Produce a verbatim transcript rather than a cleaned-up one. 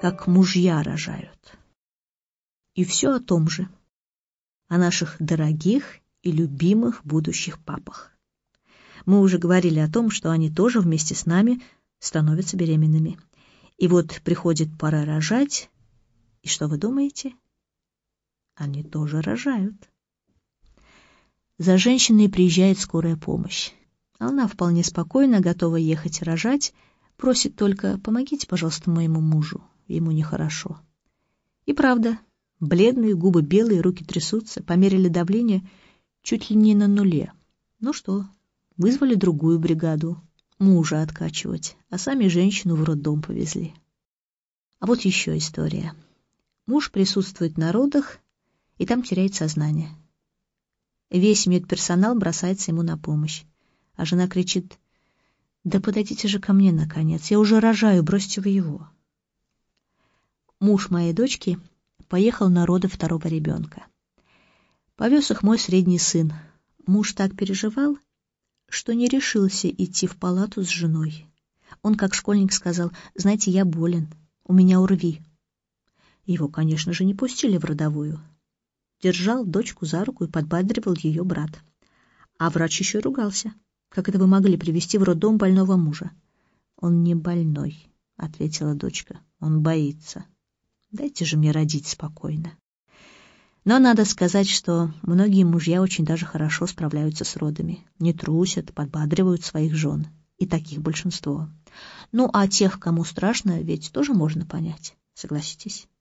как мужья рожают. И все о том же, о наших дорогих и любимых будущих папах. Мы уже говорили о том, что они тоже вместе с нами становятся беременными. И вот приходит пора рожать, и что вы думаете? Они тоже рожают. За женщиной приезжает скорая помощь. Она вполне спокойно готова ехать рожать, просит только: помогите, пожалуйста, моему мужу, ему нехорошо. И правда, бледные, губы белые, руки трясутся, померили давление чуть ли не на нуле. Ну что, вызвали другую бригаду, мужа откачивать, а сами женщину в роддом повезли. А вот еще история. Муж присутствует на родах и там теряет сознание. Весь медперсонал бросается ему на помощь, а жена кричит: «Да подойдите же ко мне, наконец, я уже рожаю, бросьте вы его». Муж моей дочки поехал на роды второго ребенка. Повез их мой средний сын. Муж так переживал, что не решился идти в палату с женой. Он, как школьник, сказал: «Знаете, я болен, у меня ОРВИ». Его, конечно же, не пустили в родовую. Держал дочку за руку и подбадривал ее брат. А врач еще ругался: «Как это вы могли привезти в роддом больного мужа?» «Он не больной», — ответила дочка, — «он боится. Дайте же мне родить спокойно». Но надо сказать, что многие мужья очень даже хорошо справляются с родами, не трусят, подбадривают своих жен, и таких большинство. Ну, а тех, кому страшно, ведь тоже можно понять, согласитесь?